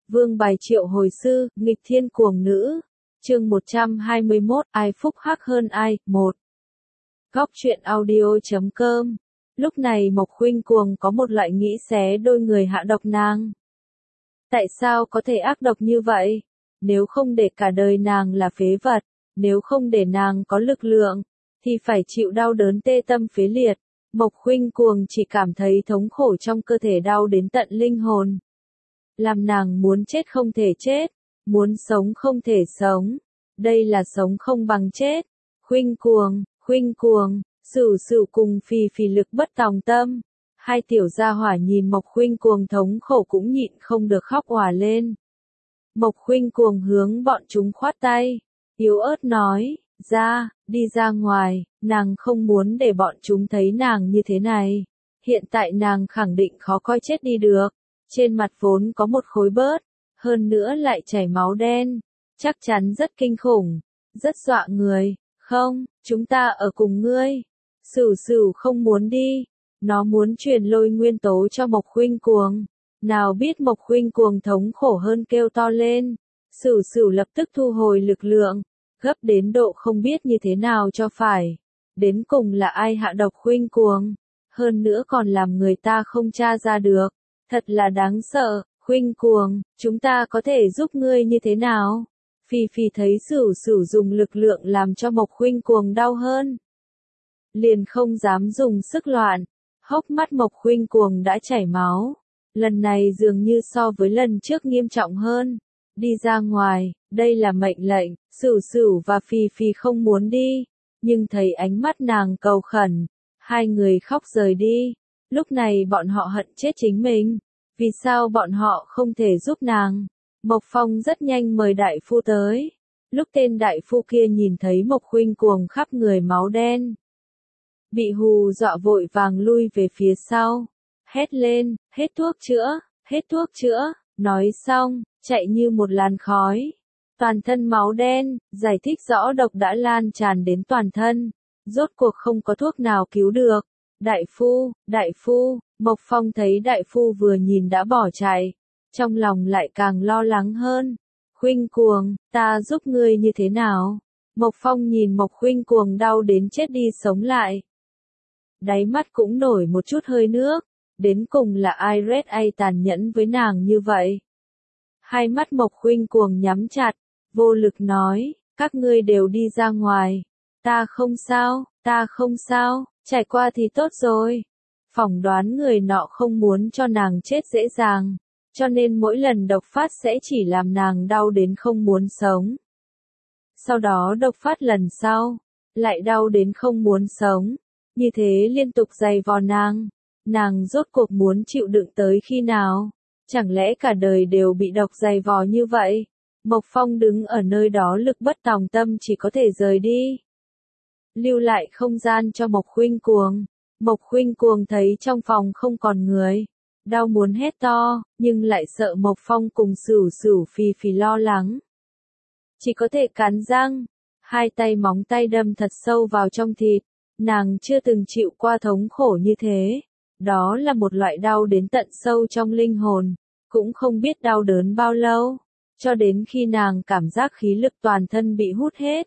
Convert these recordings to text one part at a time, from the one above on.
Vương bài triệu hồi sư, nghịch thiên cuồng nữ. Chương 121, ai phúc hắc hơn ai, 1. Góc truyện audio.com. Lúc này Mộc Khuynh Cuồng có một loại nghĩ xé đôi người hạ độc nàng. Tại sao có thể ác độc như vậy? Nếu không để cả đời nàng là phế vật, nếu không để nàng có lực lượng, thì phải chịu đau đớn tê tâm phế liệt. Mộc Khuynh Cuồng chỉ cảm thấy thống khổ trong cơ thể đau đến tận linh hồn. Làm nàng muốn chết không thể chết, muốn sống không thể sống. Đây là sống không bằng chết. Khuynh Cuồng, Sửu Sửu cùng Phì Phì lực bất tòng tâm. Hai tiểu gia hỏa nhìn Mộc Khuynh Cuồng thống khổ cũng nhịn không được khóc òa lên. Mộc Khuynh Cuồng hướng bọn chúng khoát tay, yếu ớt nói, đi ra ngoài, nàng không muốn để bọn chúng thấy nàng như thế này. Hiện tại nàng khẳng định khó coi chết đi được. Trên mặt vốn có một khối bớt, hơn nữa lại chảy máu đen, chắc chắn rất kinh khủng, rất dọa người. Không, chúng ta ở cùng ngươi. Sửu Sửu không muốn đi, nó muốn truyền lôi nguyên tố cho Mộc Khuynh Cuồng. Nào biết Mộc Khuynh Cuồng thống khổ hơn kêu to lên. Sửu Sửu lập tức thu hồi lực lượng, gấp đến độ không biết như thế nào cho phải. Đến cùng là ai hạ độc Khuynh Cuồng, hơn nữa còn làm người ta không tra ra được. Thật là đáng sợ. Khuynh Cuồng, chúng ta có thể giúp ngươi như thế nào? Phì Phì thấy Sửu Sửu dùng lực lượng làm cho Mộc Khuynh Cuồng đau hơn, liền không dám dùng sức loạn. Hốc mắt Mộc Khuynh Cuồng đã chảy máu. Lần này dường như so với lần trước nghiêm trọng hơn. Đi ra ngoài, đây là mệnh lệnh. Sửu Sửu và Phì Phì không muốn đi, nhưng thấy ánh mắt nàng cầu khẩn, hai người khóc rời đi. Lúc này bọn họ hận chết chính mình. Vì sao bọn họ không thể giúp nàng? Mộc Phong rất nhanh mời đại phu tới. Lúc tên đại phu kia nhìn thấy Mộc Khuynh Cuồng khắp người máu đen, bị hù dọa vội vàng lui về phía sau, hét lên, hết thuốc chữa, nói xong, chạy như một làn khói. Toàn thân máu đen, giải thích rõ độc đã lan tràn đến toàn thân. Rốt cuộc không có thuốc nào cứu được. Đại phu, Mộc Phong thấy đại phu vừa nhìn đã bỏ chạy, trong lòng lại càng lo lắng hơn. Khuynh Cuồng, ta giúp ngươi như thế nào? Mộc Phong nhìn Mộc Khuynh Cuồng đau đến chết đi sống lại. Đáy mắt cũng nổi một chút hơi nước, đến cùng là ai rét ai tàn nhẫn với nàng như vậy? Hai mắt Mộc Khuynh Cuồng nhắm chặt, vô lực nói, các ngươi đều đi ra ngoài. Ta không sao, trải qua thì tốt rồi. Phỏng đoán người nọ không muốn cho nàng chết dễ dàng, cho nên mỗi lần độc phát sẽ chỉ làm nàng đau đến không muốn sống. Sau đó độc phát lần sau, lại đau đến không muốn sống. Như thế liên tục dày vò nàng rốt cuộc muốn chịu đựng tới khi nào? Chẳng lẽ cả đời đều bị độc dày vò như vậy? Mộc Phong đứng ở nơi đó lực bất tòng tâm chỉ có thể rời đi, lưu lại không gian cho Mộc Khuynh Cuồng. Mộc Khuynh Cuồng thấy trong phòng không còn người, đau muốn hét to, nhưng lại sợ Mộc Phong cùng Sửu Sửu Phì Phì lo lắng. Chỉ có thể cắn răng, hai tay móng tay đâm thật sâu vào trong thịt. Nàng chưa từng chịu qua thống khổ như thế. Đó là một loại đau đến tận sâu trong linh hồn, cũng không biết đau đớn bao lâu, cho đến khi nàng cảm giác khí lực toàn thân bị hút hết.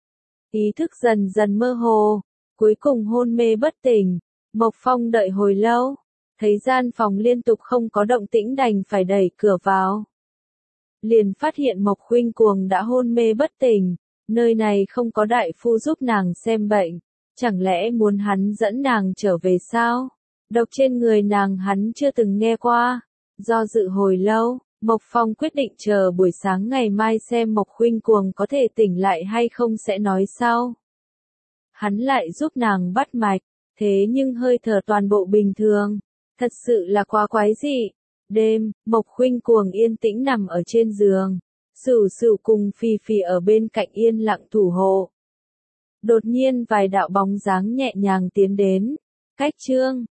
Ý thức dần dần mơ hồ, cuối cùng hôn mê bất tỉnh. Mộc Phong đợi hồi lâu, thấy gian phòng liên tục không có động tĩnh đành phải đẩy cửa vào. Liền phát hiện Mộc Khuynh Cuồng đã hôn mê bất tỉnh, nơi này không có đại phu giúp nàng xem bệnh, chẳng lẽ muốn hắn dẫn nàng trở về sao? Độc trên người nàng hắn chưa từng nghe qua. Do dự hồi lâu, Mộc Phong quyết định chờ buổi sáng ngày mai xem Mộc Khuynh Cuồng có thể tỉnh lại hay không sẽ nói sau. Hắn lại giúp nàng bắt mạch, thế nhưng hơi thở toàn bộ bình thường. Thật sự là quá quái dị. Đêm, Mộc Khuynh Cuồng yên tĩnh nằm ở trên giường. Sửu Sửu cùng Phì Phì ở bên cạnh yên lặng thủ hộ. Đột nhiên vài đạo bóng dáng nhẹ nhàng tiến đến. Cách chương